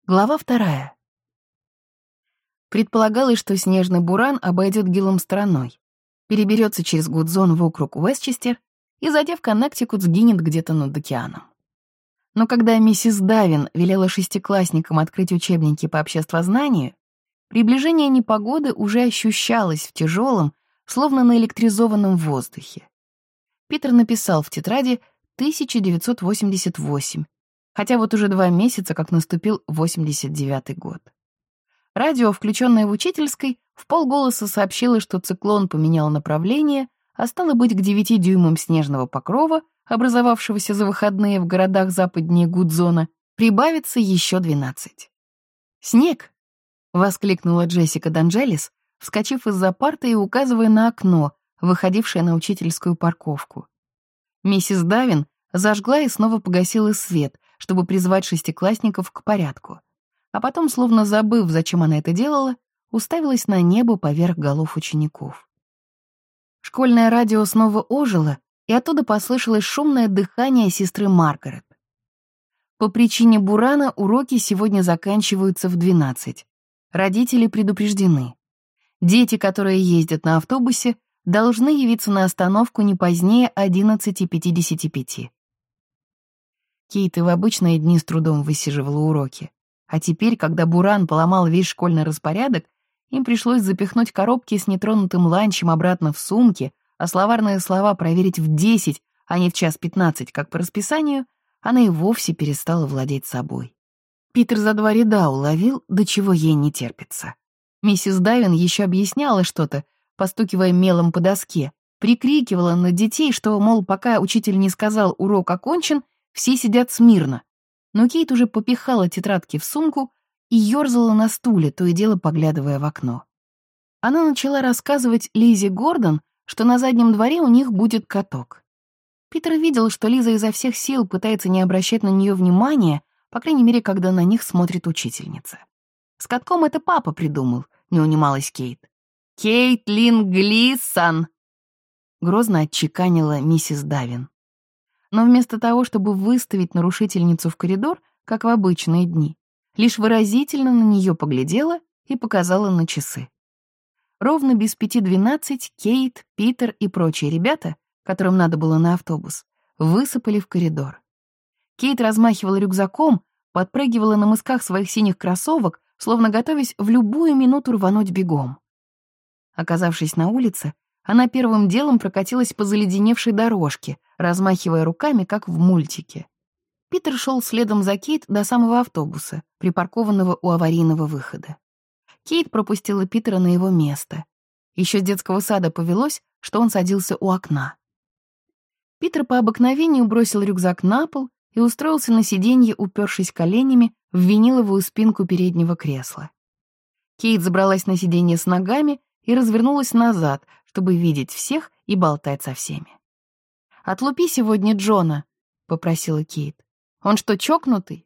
Глава 2. Предполагалось, что снежный буран обойдет Гиллом стороной, переберется через Гудзон в округ Уэстчестер и, зайдя в Коннектикут, сгинет где-то над океаном. Но когда миссис Давин велела шестиклассникам открыть учебники по обществознанию, приближение непогоды уже ощущалось в тяжелом, словно наэлектризованном воздухе. Питер написал в тетради 1988, хотя вот уже 2 месяца, как наступил 89-й год. Радио, включенное в учительской, вполголоса сообщило, что циклон поменял направление, а стало быть, к 9 дюймам снежного покрова, образовавшегося за выходные в городах западнее Гудзона, прибавится еще 12. «Снег!» — воскликнула Джессика Данджелис, вскочив из-за парты и указывая на окно, выходившее на учительскую парковку. Миссис Давин зажгла и снова погасила свет, чтобы призвать шестиклассников к порядку. А потом, словно забыв, зачем она это делала, уставилась на небо поверх голов учеников. Школьное радио снова ожило, и оттуда послышалось шумное дыхание сестры Маргарет. По причине бурана уроки сегодня заканчиваются в 12. Родители предупреждены. Дети, которые ездят на автобусе, должны явиться на остановку не позднее 11:55. Кейт и в обычные дни с трудом высиживала уроки. А теперь, когда буран поломал весь школьный распорядок, им пришлось запихнуть коробки с нетронутым ланчем обратно в сумки, а словарные слова проверить в 10, а не в 1:15, как по расписанию, она и вовсе перестала владеть собой. Питер за 2 ряда уловил, до чего ей не терпится. Миссис Давин еще объясняла что-то, постукивая мелом по доске, прикрикивала на детей, что, мол, пока учитель не сказал «урок окончен», все сидят смирно. Но Кейт уже попихала тетрадки в сумку и ёрзала на стуле, то и дело поглядывая в окно. Она начала рассказывать Лизе Гордон, что на заднем дворе у них будет каток. Питер видел, что Лиза изо всех сил пытается не обращать на нее внимания, по крайней мере, когда на них смотрит учительница. «С катком это папа придумал», — не унималась Кейт. «Кейтлин Глисон!» — грозно отчеканила миссис Давин. Но вместо того, чтобы выставить нарушительницу в коридор, как в обычные дни, лишь выразительно на нее поглядела и показала на часы. Ровно без 5:12 Кейт, Питер и прочие ребята, которым надо было на автобус, высыпали в коридор. Кейт размахивала рюкзаком, подпрыгивала на мысках своих синих кроссовок, словно готовясь в любую минуту рвануть бегом. Оказавшись на улице, она первым делом прокатилась по заледеневшей дорожке, размахивая руками, как в мультике. Питер шел следом за Кейт до самого автобуса, припаркованного у аварийного выхода. Кейт пропустила Питера на его место. Еще с детского сада повелось, что он садился у окна. Питер по обыкновению бросил рюкзак на пол и устроился на сиденье, упершись коленями в виниловую спинку переднего кресла. Кейт забралась на сиденье с ногами и развернулась назад, чтобы видеть всех и болтать со всеми. «Отлупи сегодня Джона», — попросила Кейт. «Он что, чокнутый?»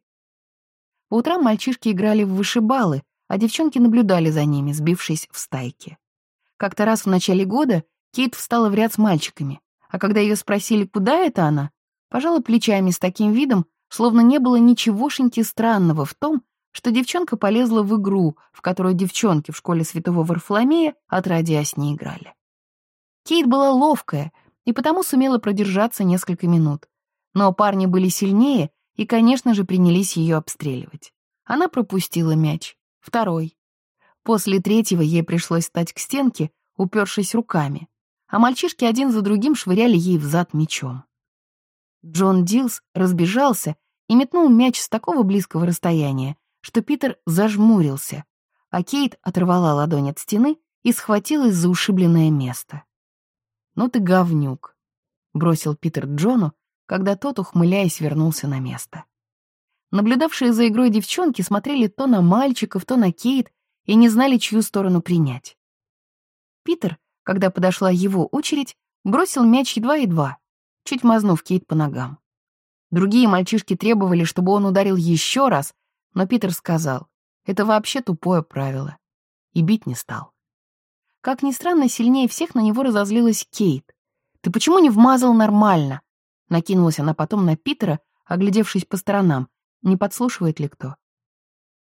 По утрам мальчишки играли в вышибалы, а девчонки наблюдали за ними, сбившись в стайки. Как-то раз в начале года Кейт встала в ряд с мальчиками, а когда ее спросили, куда это она, пожала плечами с таким видом, словно не было ничегошеньки странного в том, что девчонка полезла в игру, в которую девчонки в школе Святого Варфоломея отродясь не играли. Кейт была ловкая и потому сумела продержаться несколько минут. Но парни были сильнее и, конечно же, принялись ее обстреливать. Она пропустила мяч. 2-й. После 3-го ей пришлось встать к стенке, упершись руками, а мальчишки один за другим швыряли ей взад мячом. Джон Дилс разбежался и метнул мяч с такого близкого расстояния, что Питер зажмурился, а Кейт оторвала ладонь от стены и схватилась за ушибленное место. «Ну ты говнюк», — бросил Питер Джону, когда тот, ухмыляясь, вернулся на место. Наблюдавшие за игрой девчонки смотрели то на мальчиков, то на Кейт и не знали, чью сторону принять. Питер, когда подошла его очередь, бросил мяч едва-едва, чуть мазнув Кейт по ногам. Другие мальчишки требовали, чтобы он ударил еще раз, но Питер сказал, это вообще тупое правило, и бить не стал. Как ни странно, сильнее всех на него разозлилась Кейт. «Ты почему не вмазал нормально?» Накинулась она потом на Питера, оглядевшись по сторонам, не подслушивает ли кто.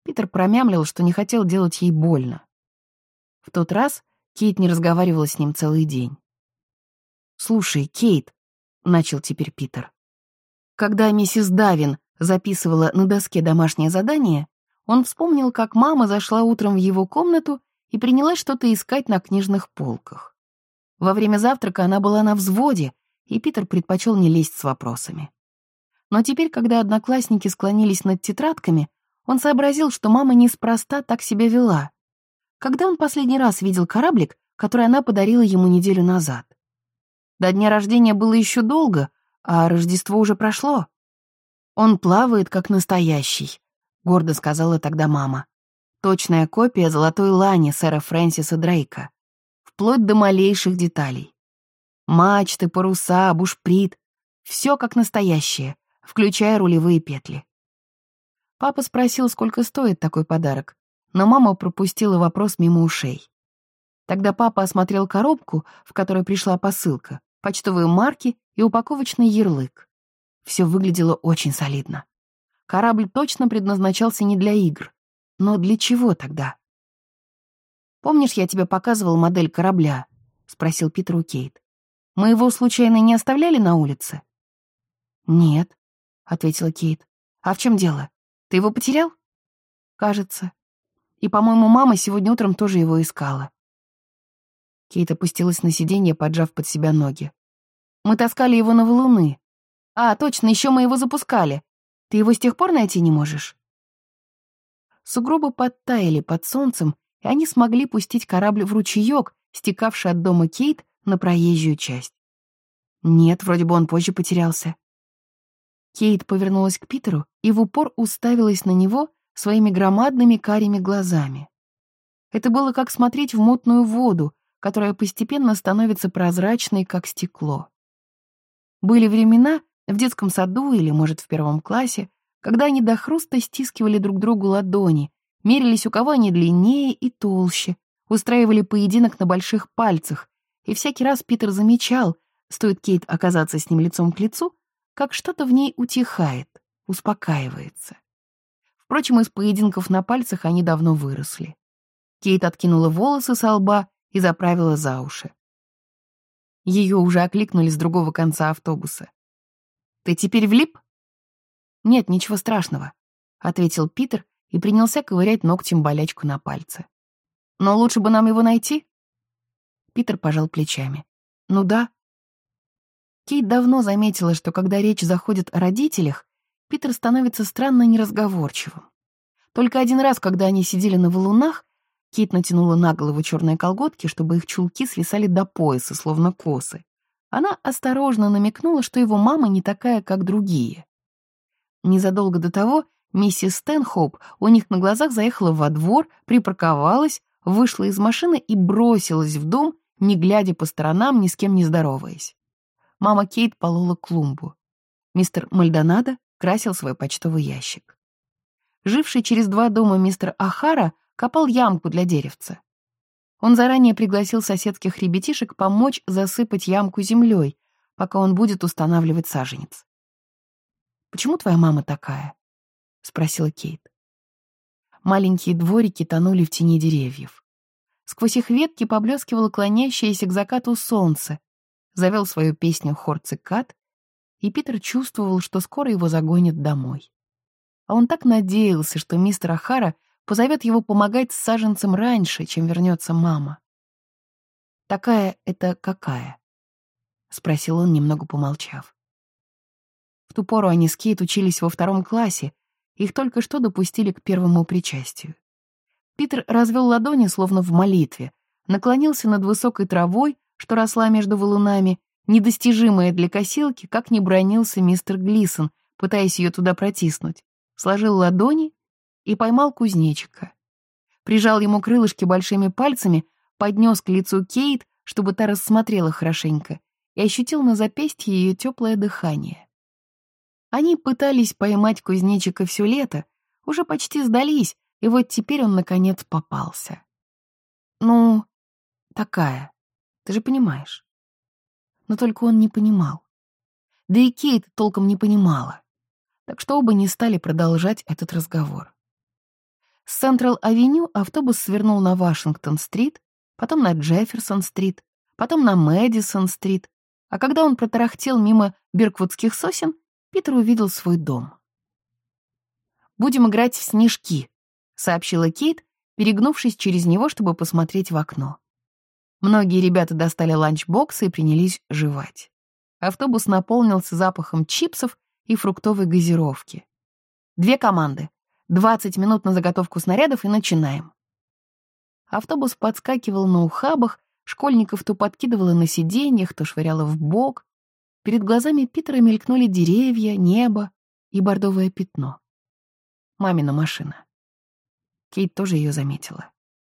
Питер промямлил, что не хотел делать ей больно. В тот раз Кейт не разговаривала с ним целый день. «Слушай, Кейт», — начал теперь Питер, когда миссис Давин записывала на доске домашнее задание, он вспомнил, как мама зашла утром в его комнату и принялась что-то искать на книжных полках. Во время завтрака она была на взводе, и Питер предпочел не лезть с вопросами. Но теперь, когда одноклассники склонились над тетрадками, он сообразил, что мама неспроста так себя вела. Когда он последний раз видел кораблик, который она подарила ему неделю назад? До дня рождения было еще долго, а Рождество уже прошло. «Он плавает, как настоящий», — гордо сказала тогда мама. «Точная копия золотой лани сэра Фрэнсиса Дрейка, вплоть до малейших деталей. Мачты, паруса, бушприт — все как настоящее, включая рулевые петли». Папа спросил, сколько стоит такой подарок, но мама пропустила вопрос мимо ушей. Тогда папа осмотрел коробку, в которой пришла посылка, почтовые марки и упаковочный ярлык. Все выглядело очень солидно. Корабль точно предназначался не для игр. Но для чего тогда? «Помнишь, я тебе показывал модель корабля?» — спросил Питер у Кейт. «Мы его случайно не оставляли на улице?» «Нет», — ответила Кейт. «А в чем дело? Ты его потерял?» «Кажется. И, по-моему, мама сегодня утром тоже его искала». Кейт опустилась на сиденье, поджав под себя ноги. «Мы таскали его на валуны. А, точно, еще мы его запускали. Ты его с тех пор найти не можешь?» Сугробы подтаяли под солнцем, и они смогли пустить корабль в ручеёк, стекавший от дома Кейт на проезжую часть. Нет, вроде бы он позже потерялся. Кейт повернулась к Питеру и в упор уставилась на него своими громадными карими глазами. Это было как смотреть в мутную воду, которая постепенно становится прозрачной, как стекло. Были времена в детском саду или, может, в первом классе, когда они до хруста стискивали друг другу ладони, мерились, у кого они длиннее и толще, устраивали поединок на больших пальцах, и всякий раз Питер замечал, стоит Кейт оказаться с ним лицом к лицу, как что-то в ней утихает, успокаивается. Впрочем, из поединков на пальцах они давно выросли. Кейт откинула волосы со лба и заправила за уши. Ее уже окликнули с другого конца автобуса. «Ты теперь влип?» «Нет, ничего страшного», — ответил Питер и принялся ковырять ногтем болячку на пальце. «Но лучше бы нам его найти?» Питер пожал плечами. «Ну да». Кейт давно заметила, что когда речь заходит о родителях, Питер становится странно неразговорчивым. Только один раз, когда они сидели на валунах, Кейт натянула на голову черные колготки, чтобы их чулки свисали до пояса, словно косы. Она осторожно намекнула, что его мама не такая, как другие. Незадолго до того миссис Стэнхоуп у них на глазах заехала во двор, припарковалась, вышла из машины и бросилась в дом, не глядя по сторонам, ни с кем не здороваясь. Мама Кейт полола клумбу. Мистер Мальдонадо красил свой почтовый ящик. Живший через 2 дома мистер Ахара копал ямку для деревца. Он заранее пригласил соседских ребятишек помочь засыпать ямку землей, пока он будет устанавливать саженец. «Почему твоя мама такая?» — спросила Кейт. Маленькие дворики тонули в тени деревьев. Сквозь их ветки поблескивало клонящееся к закату солнце, завел свою песню хор цикад, и Питер чувствовал, что скоро его загонят домой. А он так надеялся, что мистер Ахара позовет его помогать с саженцем раньше, чем вернется мама. «Такая это какая?» — спросил он, немного помолчав. В ту пору они с Кейт учились во 2 классе, их только что допустили к первому причастию. Питер развел ладони, словно в молитве, наклонился над высокой травой, что росла между валунами, недостижимая для косилки, как ни бранился мистер Глисон, пытаясь ее туда протиснуть, сложил ладони и поймал кузнечика. Прижал ему крылышки большими пальцами, поднес к лицу Кейт, чтобы та рассмотрела хорошенько, и ощутил на запястье ее теплое дыхание. Они пытались поймать кузнечика все лето, уже почти сдались, и вот теперь он, наконец, попался. «Ну, такая, ты же понимаешь». Но только он не понимал. Да и Кейт толком не понимала. Так что оба не стали продолжать этот разговор. С Централ-авеню автобус свернул на Вашингтон-стрит, потом на Джефферсон-стрит, потом на Мэдисон-стрит, а когда он протарахтел мимо Бирквудских сосен, Питер увидел свой дом. «Будем играть в снежки», — сообщила Кейт, перегнувшись через него, чтобы посмотреть в окно. Многие ребята достали ланчбоксы и принялись жевать. Автобус наполнился запахом чипсов и фруктовой газировки. 2 команды. 20 минут на заготовку снарядов и начинаем. Автобус подскакивал на ухабах, школьников то подкидывало на сиденьях, то швыряло в бок. Перед глазами Питера мелькнули деревья, небо и бордовое пятно. Мамина машина. Кейт тоже ее заметила.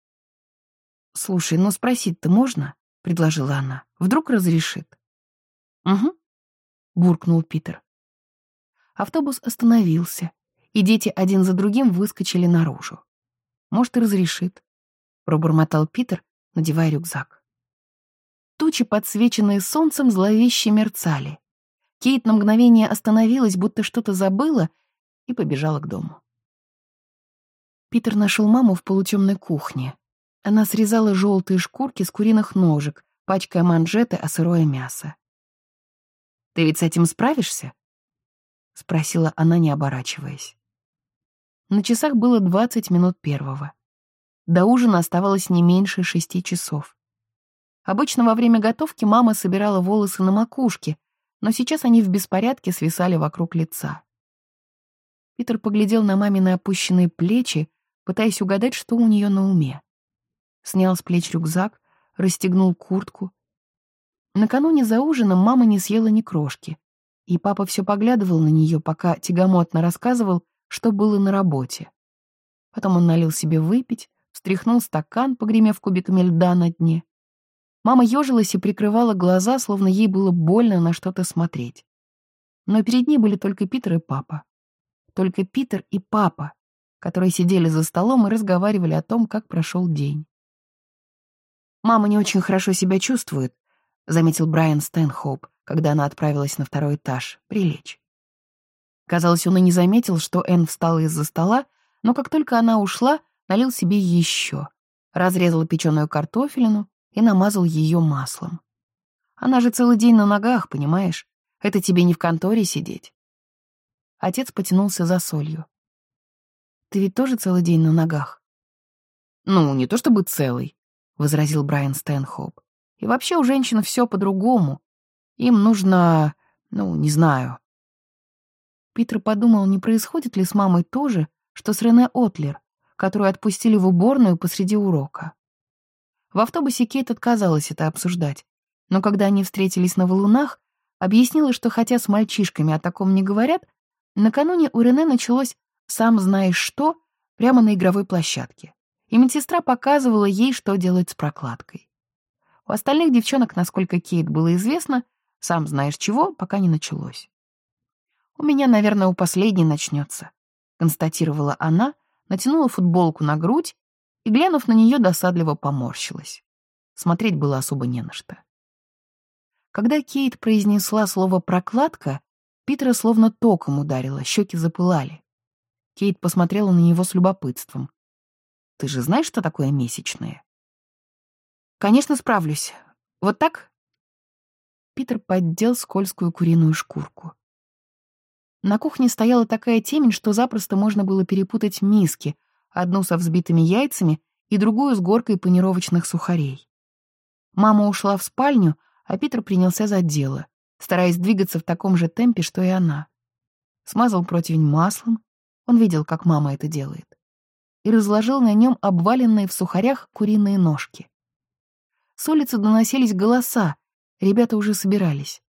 «Слушай, ну спросить-то можно?» — предложила она. «Вдруг разрешит?» «Угу», — буркнул Питер. Автобус остановился, и дети один за другим выскочили наружу. «Может, и разрешит», — пробормотал Питер, надевая рюкзак. Тучи, подсвеченные солнцем, зловеще мерцали. Кейт на мгновение остановилась, будто что-то забыла, и побежала к дому. Питер нашел маму в полутемной кухне. Она срезала желтые шкурки с куриных ножек, пачкая манжеты о сырое мясо. «Ты ведь с этим справишься?» — спросила она, не оборачиваясь. На часах было 20 минут первого. До ужина оставалось не меньше 6 часов. Обычно во время готовки мама собирала волосы на макушке, но сейчас они в беспорядке свисали вокруг лица. Питер поглядел на мамины опущенные плечи, пытаясь угадать, что у нее на уме. Снял с плеч рюкзак, расстегнул куртку. Накануне за ужином мама не съела ни крошки, и папа все поглядывал на нее, пока тягомотно рассказывал, что было на работе. Потом он налил себе выпить, встряхнул стакан, погремев кубиками льда на дне. Мама ежилась и прикрывала глаза, словно ей было больно на что-то смотреть. Но перед ней были только Питер и папа. Только Питер и папа, которые сидели за столом и разговаривали о том, как прошел день. «Мама не очень хорошо себя чувствует», — заметил Брайан Стэнхоуп, когда она отправилась на 2-й этаж, прилечь. Казалось, он и не заметил, что Энн встала из-за стола, но как только она ушла, налил себе еще, разрезал печеную картофелину и намазал ее маслом. Она же целый день на ногах, понимаешь? Это тебе не в конторе сидеть. Отец потянулся за солью. «Ты ведь тоже целый день на ногах?» «Ну, не то чтобы целый», — возразил Брайан Стэнхоуп. «И вообще у женщин все по-другому. Им нужно... не знаю». Питер подумал, не происходит ли с мамой то же, что с Рене Отлер, которую отпустили в уборную посреди урока. В автобусе Кейт отказалась это обсуждать, но когда они встретились на валунах, объяснила, что хотя с мальчишками о таком не говорят, накануне у Рене началось «сам знаешь что» прямо на игровой площадке, и медсестра показывала ей, что делать с прокладкой. У остальных девчонок, насколько Кейт было известно, «сам знаешь чего» пока не началось. «У меня, наверное, у последней начнется», — констатировала она, натянула футболку на грудь и, глянув на нее, досадливо поморщилась. Смотреть было особо не на что. Когда Кейт произнесла слово «прокладка», Питера словно током ударило, щеки запылали. Кейт посмотрела на него с любопытством. «Ты же знаешь, что такое месячные?» «Конечно, справлюсь. Вот так?» Питер поддел скользкую куриную шкурку. На кухне стояла такая темень, что запросто можно было перепутать миски, одну со взбитыми яйцами и другую с горкой панировочных сухарей. Мама ушла в спальню, а Питер принялся за дело, стараясь двигаться в таком же темпе, что и она. Смазал противень маслом, он видел, как мама это делает, и разложил на нем обваленные в сухарях куриные ножки. С улицы доносились голоса, ребята уже собирались.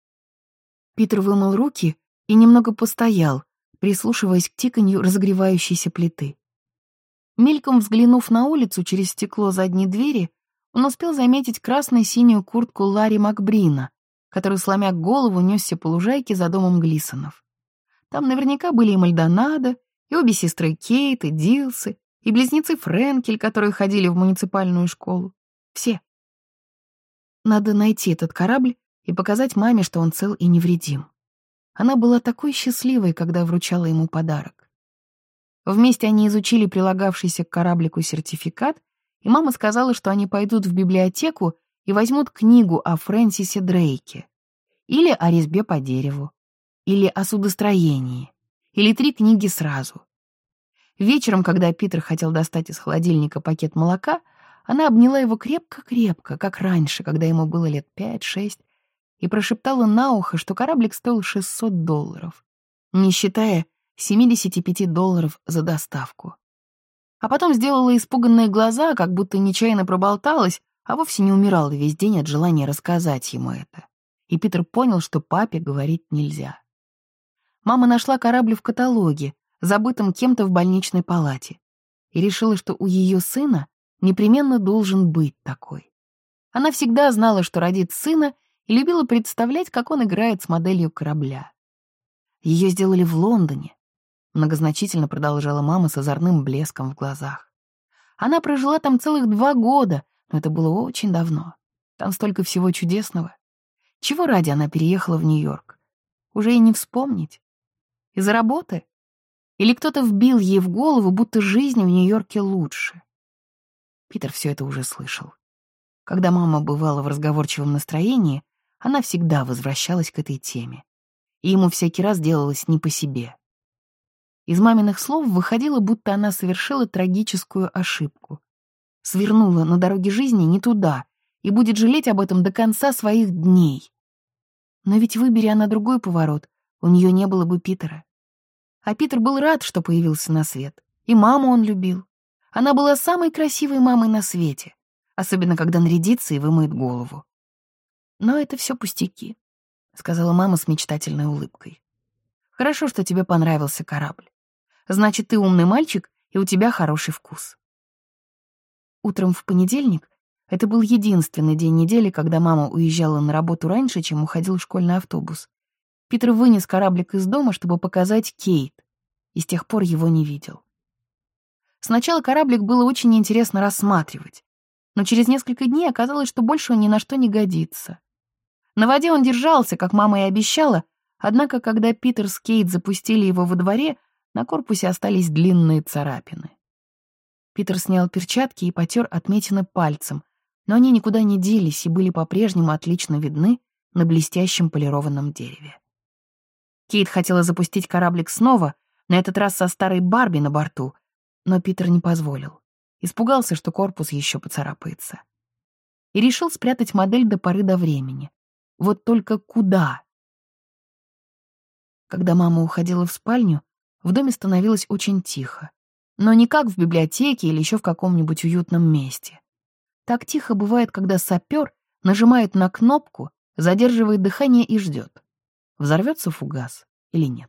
Питер вымыл руки и немного постоял, прислушиваясь к тиканью разогревающейся плиты. Мельком взглянув на улицу через стекло задней двери, он успел заметить красно-синюю куртку Ларри Макбрина, который, сломя голову, несся по лужайке за домом Глисонов. Там наверняка были и Мальдонадо, и обе сестры Кейт, и Дилсы, и близнецы Френкель, которые ходили в муниципальную школу. Все. Надо найти этот корабль и показать маме, что он цел и невредим. Она была такой счастливой, когда вручала ему подарок. Вместе они изучили прилагавшийся к кораблику сертификат, и мама сказала, что они пойдут в библиотеку и возьмут книгу о Фрэнсисе Дрейке, или о резьбе по дереву, или о судостроении, или 3 книги сразу. Вечером, когда Питер хотел достать из холодильника пакет молока, она обняла его крепко-крепко, как раньше, когда ему было лет 5-6, и прошептала на ухо, что кораблик стоил $600, не считая $75 за доставку. А потом сделала испуганные глаза, как будто нечаянно проболталась, а вовсе не умирала весь день от желания рассказать ему это. И Питер понял, что папе говорить нельзя. Мама нашла корабль в каталоге, забытом кем-то в больничной палате, и решила, что у ее сына непременно должен быть такой. Она всегда знала, что родит сына, и любила представлять, как он играет с моделью корабля. Ее сделали в Лондоне, многозначительно продолжала мама с озорным блеском в глазах. Она прожила там целых 2 года, но это было очень давно. Там столько всего чудесного. Чего ради она переехала в Нью-Йорк? Уже и не вспомнить. Из-за работы? Или кто-то вбил ей в голову, будто жизнь в Нью-Йорке лучше? Питер все это уже слышал. Когда мама бывала в разговорчивом настроении, она всегда возвращалась к этой теме. И ему всякий раз делалось не по себе. Из маминых слов выходило, будто она совершила трагическую ошибку. Свернула на дороге жизни не туда и будет жалеть об этом до конца своих дней. Но ведь выбери она другой поворот, у нее не было бы Питера. А Питер был рад, что появился на свет. И маму он любил. Она была самой красивой мамой на свете, особенно когда нарядится и вымоет голову. «Но это все пустяки», — сказала мама с мечтательной улыбкой. «Хорошо, что тебе понравился корабль. Значит, ты умный мальчик, и у тебя хороший вкус». Утром в понедельник, это был единственный день недели, когда мама уезжала на работу раньше, чем уходил школьный автобус, Питер вынес кораблик из дома, чтобы показать Кейт, и с тех пор его не видел. Сначала кораблик было очень интересно рассматривать, но через несколько дней оказалось, что больше он ни на что не годится. На воде он держался, как мама и обещала, однако, когда Питер с Кейт запустили его во дворе, на корпусе остались длинные царапины. Питер снял перчатки и потер отметины пальцем, но они никуда не делись и были по-прежнему отлично видны на блестящем полированном дереве. Кейт хотела запустить кораблик снова, на этот раз со старой Барби на борту, но Питер не позволил. Испугался, что корпус еще поцарапается. И решил спрятать модель до поры до времени. Вот только куда? Когда мама уходила в спальню, в доме становилось очень тихо. Но не как в библиотеке или еще в каком-нибудь уютном месте. Так тихо бывает, когда сапер нажимает на кнопку, задерживает дыхание и ждет, взорвется фугас или нет.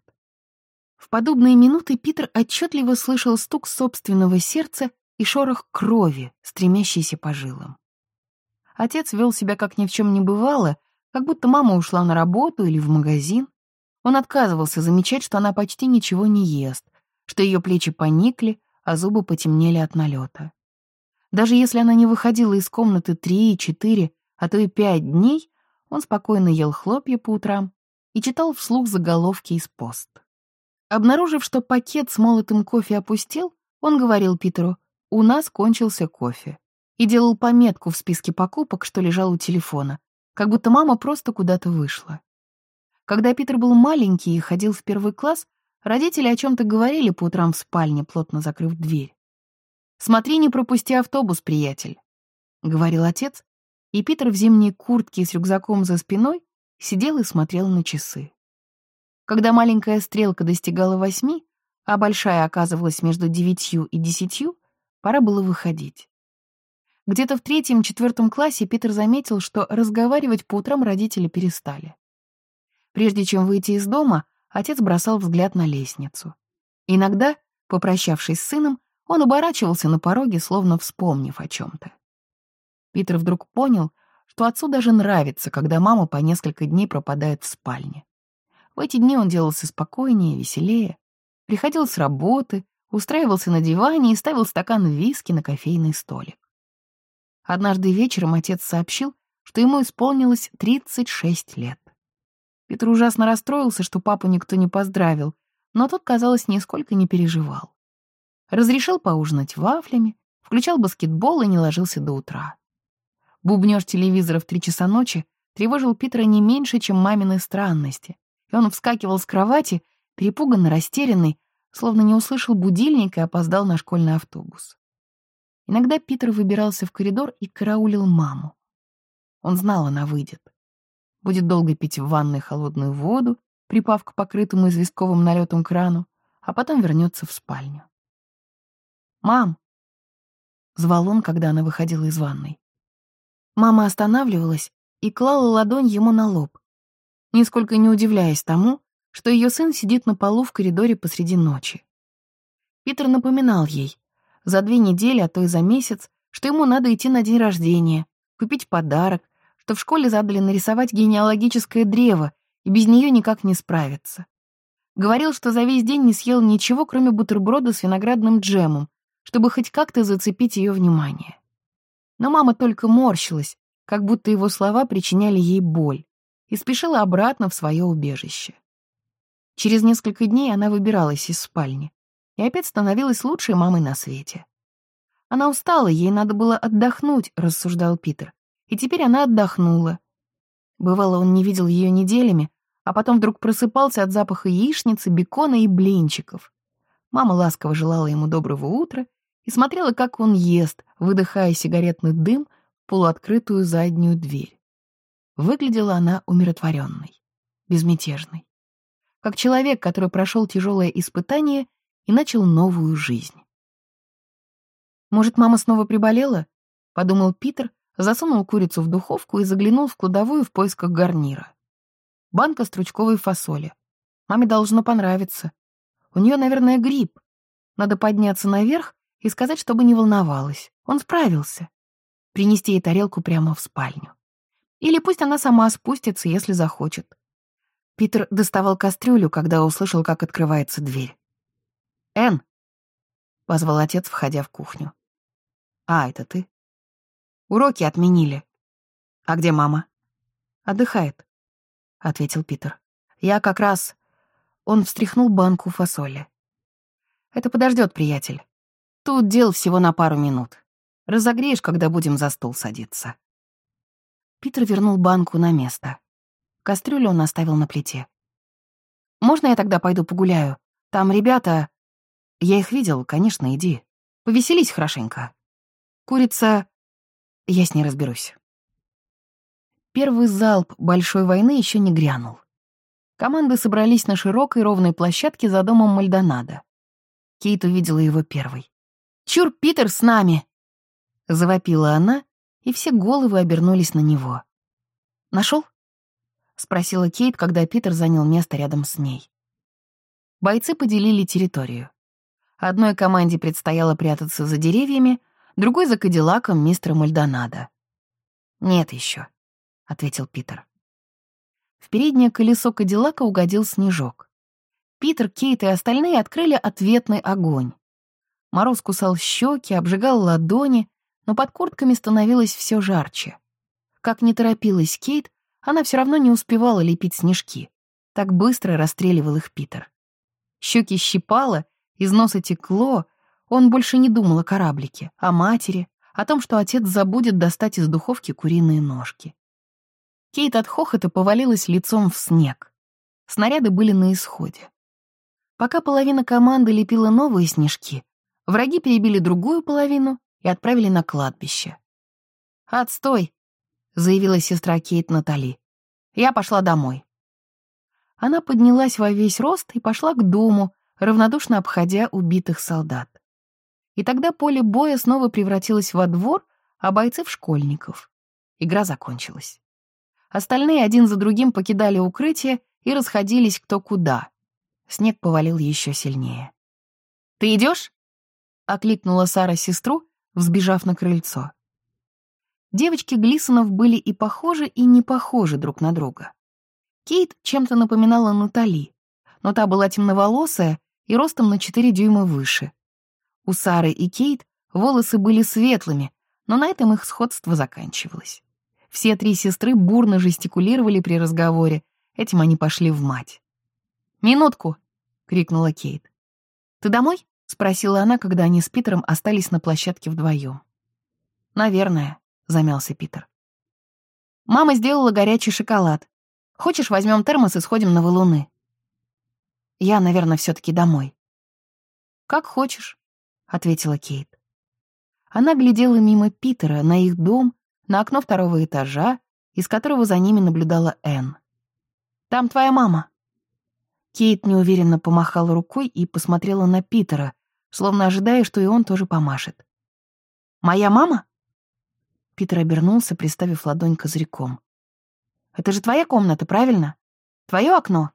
В подобные минуты Питер отчетливо слышал стук собственного сердца и шорох крови, стремящейся по жилам. Отец вел себя как ни в чем не бывало, как будто мама ушла на работу или в магазин. Он отказывался замечать, что она почти ничего не ест, что ее плечи поникли, а зубы потемнели от налета. Даже если она не выходила из комнаты 3, 4, а то и 5 дней, он спокойно ел хлопья по утрам и читал вслух заголовки из «Пост». Обнаружив, что пакет с молотым кофе опустел, он говорил Питеру: «У нас кончился кофе», и делал пометку в списке покупок, что лежал у телефона, как будто мама просто куда-то вышла. Когда Питер был маленький и ходил в 1 класс, родители о чем-то говорили по утрам в спальне, плотно закрыв дверь. «Смотри, не пропусти автобус, приятель», — говорил отец, и Питер в зимней куртке с рюкзаком за спиной сидел и смотрел на часы. Когда маленькая стрелка достигала 8, а большая оказывалась между 9 и 10, пора было выходить. Где-то в 3-4 классе Питер заметил, что разговаривать по утрам родители перестали. Прежде чем выйти из дома, отец бросал взгляд на лестницу. Иногда, попрощавшись с сыном, он оборачивался на пороге, словно вспомнив о чем-то. Питер вдруг понял, что отцу даже нравится, когда мама по несколько дней пропадает в спальне. В эти дни он делался спокойнее, веселее, приходил с работы, устраивался на диване и ставил стакан виски на кофейный столик. Однажды вечером отец сообщил, что ему исполнилось 36 лет. Питер ужасно расстроился, что папу никто не поздравил, но тот, казалось, нисколько не переживал. Разрешил поужинать вафлями, включал баскетбол и не ложился до утра. Бубнёж телевизора в 3 часа ночи тревожил Питера не меньше, чем мамины странности, и он вскакивал с кровати, перепуганно растерянный, словно не услышал будильника и опоздал на школьный автобус. Иногда Питер выбирался в коридор и караулил маму. Он знал, она выйдет. Будет долго пить в ванной холодную воду, припав к покрытому известковым налетом крану, а потом вернется в спальню. «Мам!» — звал он, когда она выходила из ванной. Мама останавливалась и клала ладонь ему на лоб, нисколько не удивляясь тому, что ее сын сидит на полу в коридоре посреди ночи. Питер напоминал ей за 2 недели, а то и за месяц, что ему надо идти на день рождения, купить подарок, что в школе задали нарисовать генеалогическое древо, и без нее никак не справиться. Говорил, что за весь день не съел ничего, кроме бутерброда с виноградным джемом, чтобы хоть как-то зацепить ее внимание. Но мама только морщилась, как будто его слова причиняли ей боль, и спешила обратно в свое убежище. Через несколько дней она выбиралась из спальни и опять становилась лучшей мамой на свете. Она устала, ей надо было отдохнуть, рассуждал Питер, и теперь она отдохнула. Бывало, он не видел ее неделями, а потом вдруг просыпался от запаха яичницы, бекона и блинчиков. Мама ласково желала ему доброго утра и смотрела, как он ест, выдыхая сигаретный дым в полуоткрытую заднюю дверь. Выглядела она умиротворенной, безмятежной, как человек, который прошел тяжелое испытание и начал новую жизнь. «Может, мама снова приболела?» — подумал Питер, засунул курицу в духовку и заглянул в кладовую в поисках гарнира. Банка стручковой фасоли. Маме должно понравиться. У нее, наверное, грипп. Надо подняться наверх и сказать, чтобы не волновалась. Он справился. Принести ей тарелку прямо в спальню. Или пусть она сама спустится, если захочет. Питер доставал кастрюлю, когда услышал, как открывается дверь. «Энн!» — позвал отец, входя в кухню. «А, это ты?» «Уроки отменили». «А где мама?» «Отдыхает», — ответил Питер. «Я как раз...» Он встряхнул банку фасоли. «Это подождет, приятель. Тут дел всего на пару минут. Разогреешь, когда будем за стол садиться». Питер вернул банку на место. Кастрюлю он оставил на плите. «Можно я тогда пойду погуляю? Там ребята...» «Я их видел, конечно, иди. Повеселись хорошенько. Курица... Я с ней разберусь». Первый залп большой войны еще не грянул. Команды собрались на широкой ровной площадке за домом Мальдонадо. Кейт увидела его первой. «Чур, Питер с нами!» — завопила она, и все головы обернулись на него. «Нашел?» — спросила Кейт, когда Питер занял место рядом с ней. Бойцы поделили территорию. Одной команде предстояло прятаться за деревьями, другой — за кадиллаком мистера Мальдонадо. «Нет еще», — ответил Питер. В переднее колесо кадиллака угодил снежок. Питер, Кейт и остальные открыли ответный огонь. Мороз кусал щеки, обжигал ладони, но под куртками становилось все жарче. Как ни торопилась Кейт, она все равно не успевала лепить снежки. Так быстро расстреливал их Питер. Щеки щипало, из носа текло, он больше не думал о кораблике, о матери, о том, что отец забудет достать из духовки куриные ножки. Кейт от хохота повалилась лицом в снег. Снаряды были на исходе. Пока половина команды лепила новые снежки, враги перебили другую половину и отправили на кладбище. «Отстой!» — заявила сестра Кейт Натали. «Я пошла домой». Она поднялась во весь рост и пошла к дому, равнодушно обходя убитых солдат. И тогда поле боя снова превратилось во двор, а бойцы — в школьников. Игра закончилась. Остальные один за другим покидали укрытие и расходились кто куда. Снег повалил еще сильнее. «Ты идешь?» — окликнула Сара сестру, взбежав на крыльцо. Девочки Глисонов были и похожи, и не похожи друг на друга. Кейт чем-то напоминала Натали, но та была темноволосая и ростом на 4 дюйма выше. У Сары и Кейт волосы были светлыми, но на этом их сходство заканчивалось. Все 3 сестры бурно жестикулировали при разговоре, этим они пошли в мать. «Минутку!» — крикнула Кейт. «Ты домой?» — спросила она, когда они с Питером остались на площадке вдвоем. «Наверное», — замялся Питер. «Мама сделала горячий шоколад. Хочешь, возьмем термос и сходим на валуны?» «Я, наверное, все-таки домой». «Как хочешь», — ответила Кейт. Она глядела мимо Питера на их дом, на окно второго этажа, из которого за ними наблюдала Энн. «Там твоя мама». Кейт неуверенно помахала рукой и посмотрела на Питера, словно ожидая, что и он тоже помашет. «Моя мама?» Питер обернулся, приставив ладонь козырьком. «Это же твоя комната, правильно? Твое окно?»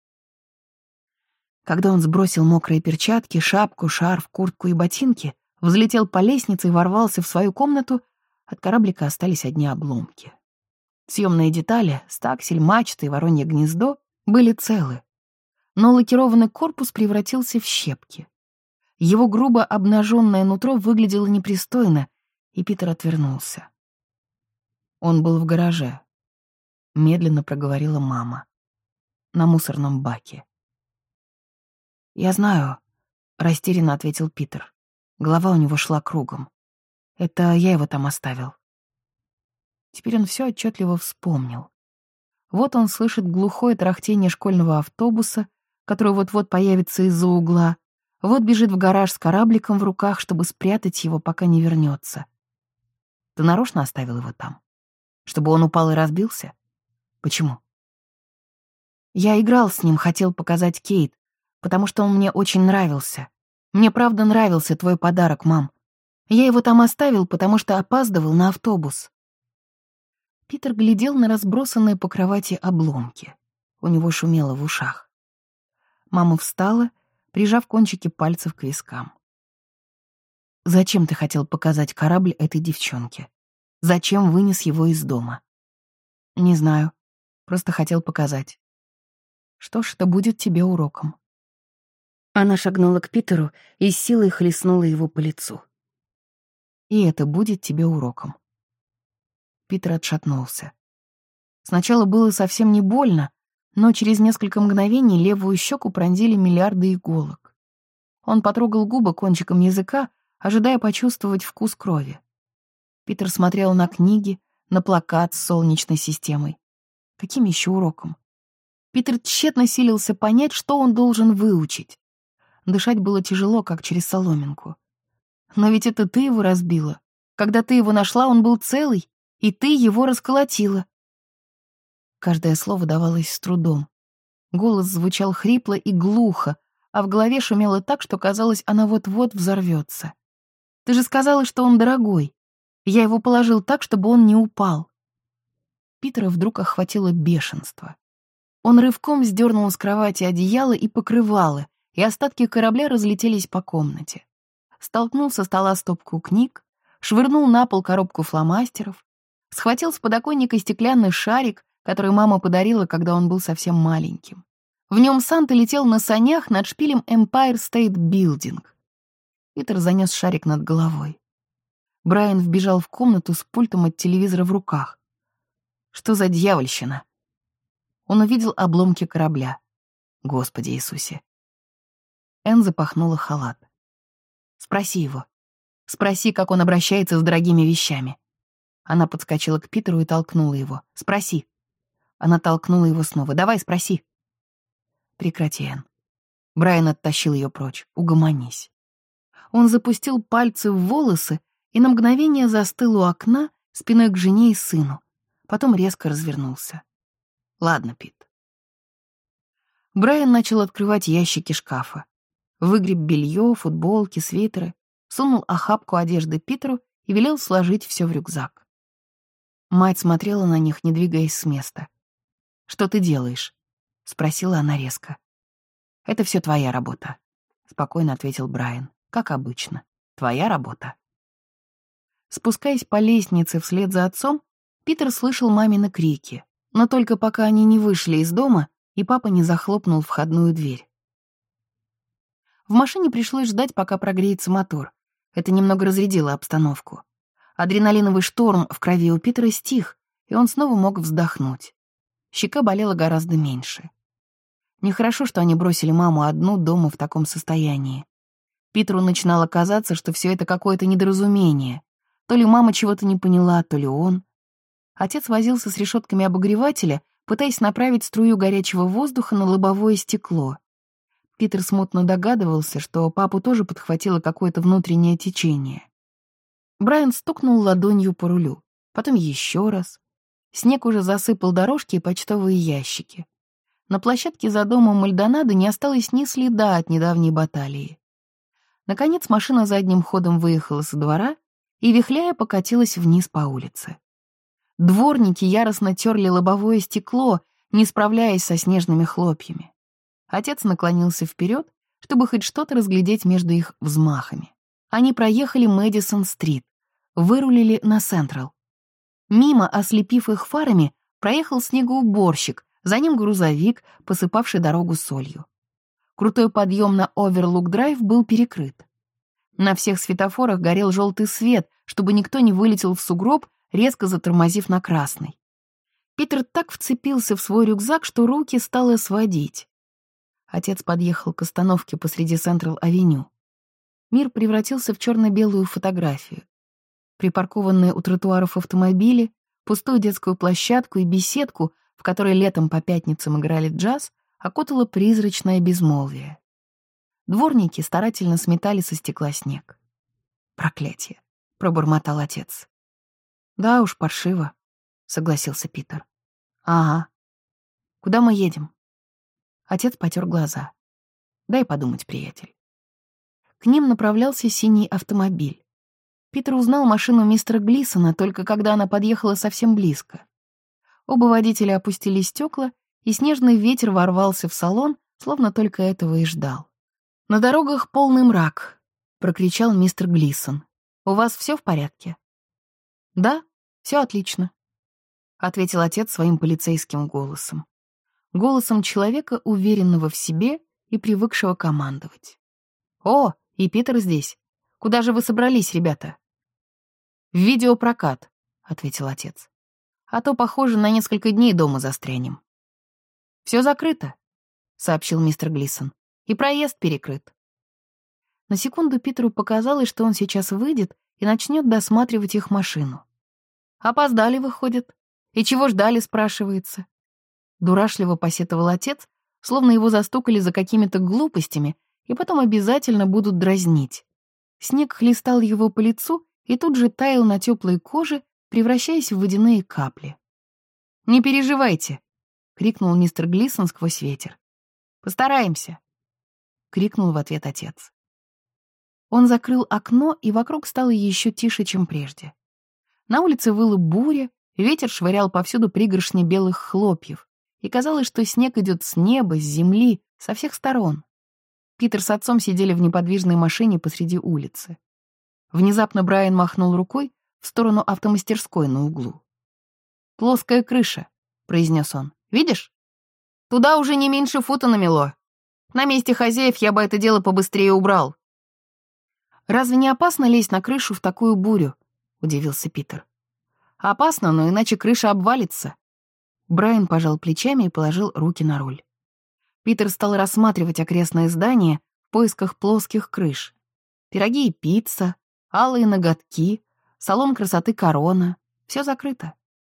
Когда он сбросил мокрые перчатки, шапку, шарф, куртку и ботинки, взлетел по лестнице и ворвался в свою комнату, от кораблика остались одни обломки. Съемные детали, стаксель, мачта и воронье гнездо были целы, но лакированный корпус превратился в щепки. Его грубо обнаженное нутро выглядело непристойно, и Питер отвернулся. Он был в гараже. Медленно проговорила мама. На мусорном баке. «Я знаю», — растерянно ответил Питер. Голова у него шла кругом. «Это я его там оставил». Теперь он все отчетливо вспомнил. Вот он слышит глухое тарахтение школьного автобуса, который вот-вот появится из-за угла. Вот бежит в гараж с корабликом в руках, чтобы спрятать его, пока не вернется. Ты нарочно оставил его там? Чтобы он упал и разбился? Почему? Я играл с ним, хотел показать Кейт, потому что он мне очень нравился. Мне правда нравился твой подарок, мам. Я его там оставил, потому что опаздывал на автобус. Питер глядел на разбросанные по кровати обломки. У него шумело в ушах. Мама встала, прижав кончики пальцев к вискам. «Зачем ты хотел показать корабль этой девчонке? Зачем вынес его из дома?» «Не знаю. Просто хотел показать». «Что ж, это будет тебе уроком». Она шагнула к Питеру и с силой хлестнула его по лицу. «И это будет тебе уроком». Питер отшатнулся. Сначала было совсем не больно, но через несколько мгновений левую щеку пронзили миллиарды иголок. Он потрогал губы кончиком языка, ожидая почувствовать вкус крови. Питер смотрел на книги, на плакат с солнечной системой. Каким еще уроком? Питер тщетно силился понять, что он должен выучить. Дышать было тяжело, как через соломинку. Но ведь это ты его разбила. Когда ты его нашла, он был целый, и ты его расколотила. Каждое слово давалось с трудом. Голос звучал хрипло и глухо, а в голове шумело так, что казалось, она вот-вот взорвется. Ты же сказала, что он дорогой. Я его положил так, чтобы он не упал. Питера вдруг охватило бешенство. Он рывком сдернул с кровати одеяло и покрывало, и остатки корабля разлетелись по комнате. Столкнул со стола стопку книг, швырнул на пол коробку фломастеров, схватил с подоконника стеклянный шарик, который мама подарила, когда он был совсем маленьким. В нем Санта летел на санях над шпилем Empire State Building. Питер занес шарик над головой. Брайан вбежал в комнату с пультом от телевизора в руках. Что за дьявольщина? Он увидел обломки корабля. Господи Иисусе. Энн запахнула халат. Спроси его. Спроси, как он обращается с дорогими вещами. Она подскочила к Питеру и толкнула его. Спроси. Она толкнула его снова. Давай, спроси. Прекрати, Энн. Брайан оттащил ее прочь. Угомонись. Он запустил пальцы в волосы и на мгновение застыл у окна спиной к жене и сыну. Потом резко развернулся. Ладно, Пит. Брайан начал открывать ящики шкафа. Выгреб белье, футболки, свитеры, сунул охапку одежды Питеру и велел сложить все в рюкзак. Мать смотрела на них, не двигаясь с места. «Что ты делаешь?» — спросила она резко. «Это все твоя работа», — спокойно ответил Брайан. «Как обычно. Твоя работа». Спускаясь по лестнице вслед за отцом, Питер слышал мамины крики, но только пока они не вышли из дома, и папа не захлопнул входную дверь. В машине пришлось ждать, пока прогреется мотор. Это немного разрядило обстановку. Адреналиновый шторм в крови у Питера стих, и он снова мог вздохнуть. Щека болела гораздо меньше. Нехорошо, что они бросили маму одну дома в таком состоянии. Питеру начинало казаться, что все это какое-то недоразумение. То ли мама чего-то не поняла, то ли он. Отец возился с решетками обогревателя, пытаясь направить струю горячего воздуха на лобовое стекло. Питер смутно догадывался, что папу тоже подхватило какое-то внутреннее течение. Брайан стукнул ладонью по рулю, потом еще раз. Снег уже засыпал дорожки и почтовые ящики. На площадке за домом Мальдонадо не осталось ни следа от недавней баталии. Наконец машина задним ходом выехала со двора и, вихляя, покатилась вниз по улице. Дворники яростно терли лобовое стекло, не справляясь со снежными хлопьями. Отец наклонился вперед, чтобы хоть что-то разглядеть между их взмахами. Они проехали Мэдисон-стрит, вырулили на Централ. Мимо, ослепив их фарами, проехал снегоуборщик, за ним грузовик, посыпавший дорогу солью. Крутой подъем на Оверлук-драйв был перекрыт. На всех светофорах горел желтый свет, чтобы никто не вылетел в сугроб, резко затормозив на красный. Питер так вцепился в свой рюкзак, что руки стало сводить. Отец подъехал к остановке посреди Централ-авеню. Мир превратился в черно-белую фотографию. Припаркованные у тротуаров автомобили, пустую детскую площадку и беседку, в которой летом по пятницам играли джаз, окутало призрачное безмолвие. Дворники старательно сметали со стекла снег. «Проклятие!» — пробормотал отец. «Да уж, паршиво», — согласился Питер. «Ага. Куда мы едем?» Отец потер глаза. «Дай подумать, приятель». К ним направлялся синий автомобиль. Питер узнал машину мистера Глисона только когда она подъехала совсем близко. Оба водителя опустили стекла, и снежный ветер ворвался в салон, словно только этого и ждал. «На дорогах полный мрак», — прокричал мистер Глисон. «У вас все в порядке?» «Да, все отлично», — ответил отец своим полицейским голосом. Голосом человека, уверенного в себе и привыкшего командовать. «О, и Питер здесь. Куда же вы собрались, ребята?» «В видеопрокат», — ответил отец. «А то, похоже, на несколько дней дома застрянем». «Все закрыто», — сообщил мистер Глисон. «И проезд перекрыт». На секунду Питеру показалось, что он сейчас выйдет и начнет досматривать их машину. «Опоздали, выходит. И чего ждали?» — спрашивается. Дурашливо посетовал отец, словно его застукали за какими-то глупостями и потом обязательно будут дразнить. Снег хлестал его по лицу и тут же таял на теплой коже, превращаясь в водяные капли. «Не переживайте!» — крикнул мистер Глисон сквозь ветер. «Постараемся!» — крикнул в ответ отец. Он закрыл окно, и вокруг стало еще тише, чем прежде. На улице выла буря, ветер швырял повсюду пригоршни белых хлопьев, и казалось, что снег идет с неба, с земли, со всех сторон. Питер с отцом сидели в неподвижной машине посреди улицы. Внезапно Брайан махнул рукой в сторону автомастерской на углу. «Плоская крыша», — произнес он. «Видишь? Туда уже не меньше фута намело. На месте хозяев я бы это дело побыстрее убрал». «Разве не опасно лезть на крышу в такую бурю?» — удивился Питер. «Опасно, но иначе крыша обвалится». Брайан пожал плечами и положил руки на руль. Питер стал рассматривать окрестные здания в поисках плоских крыш. Пироги и пицца, алые ноготки, салон красоты «Корона» — все закрыто.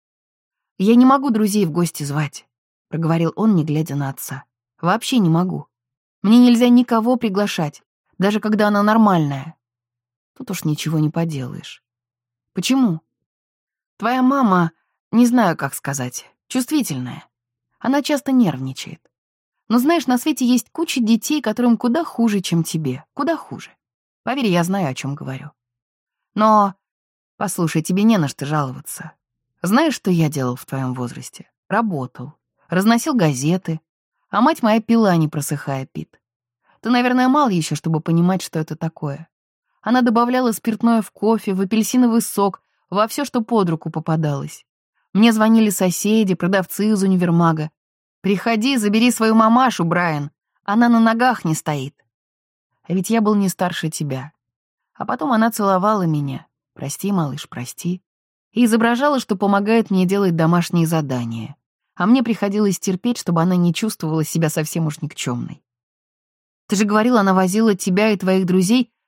«Я не могу друзей в гости звать», — проговорил он, не глядя на отца. «Вообще не могу. Мне нельзя никого приглашать, даже когда она нормальная». Тут уж ничего не поделаешь. «Почему?» «Твоя мама, не знаю, как сказать, чувствительная. Она часто нервничает. Но знаешь, на свете есть куча детей, которым куда хуже, чем тебе. Куда хуже. Поверь, я знаю, о чем говорю. Но, послушай, тебе не на что жаловаться. Знаешь, что я делал в твоем возрасте? Работал. Разносил газеты. А мать моя пила, не просыхая, Пит. Ты, наверное, мал еще, чтобы понимать, что это такое. Она добавляла спиртное в кофе, в апельсиновый сок, во все, что под руку попадалось. Мне звонили соседи, продавцы из универмага. «Приходи, забери свою мамашу, Брайан. Она на ногах не стоит». А ведь я был не старше тебя. А потом она целовала меня. «Прости, малыш, прости». И изображала, что помогает мне делать домашние задания. А мне приходилось терпеть, чтобы она не чувствовала себя совсем уж никчемной. Ты же говорил, она возила тебя и твоих друзей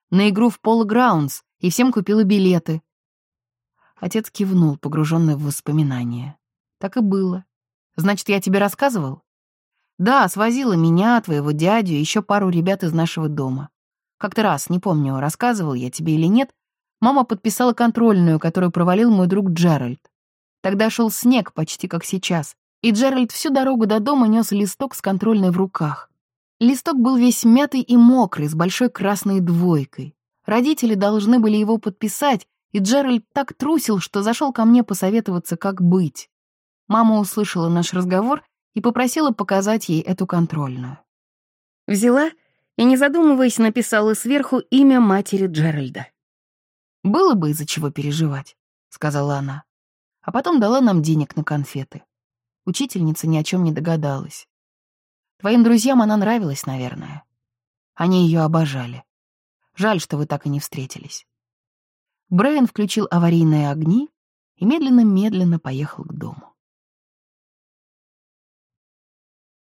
на игру в Polo Grounds и всем купила билеты». Отец кивнул, погруженный в воспоминания. «Так и было. Значит, я тебе рассказывал?» «Да, свозила меня, твоего дядю и еще пару ребят из нашего дома. Как-то раз, не помню, рассказывал я тебе или нет, мама подписала контрольную, которую провалил мой друг Джеральд. Тогда шел снег, почти как сейчас, и Джеральд всю дорогу до дома нес листок с контрольной в руках. Листок был весь мятый и мокрый, с большой красной двойкой. Родители должны были его подписать, и Джеральд так трусил, что зашел ко мне посоветоваться, как быть. Мама услышала наш разговор и попросила показать ей эту контрольную. Взяла и, не задумываясь, написала сверху имя матери Джеральда. «Было бы из-за чего переживать», — сказала она. А потом дала нам денег на конфеты. Учительница ни о чем не догадалась. Твоим друзьям она нравилась, наверное. Они ее обожали. Жаль, что вы так и не встретились». Брайан включил аварийные огни и медленно-медленно поехал к дому.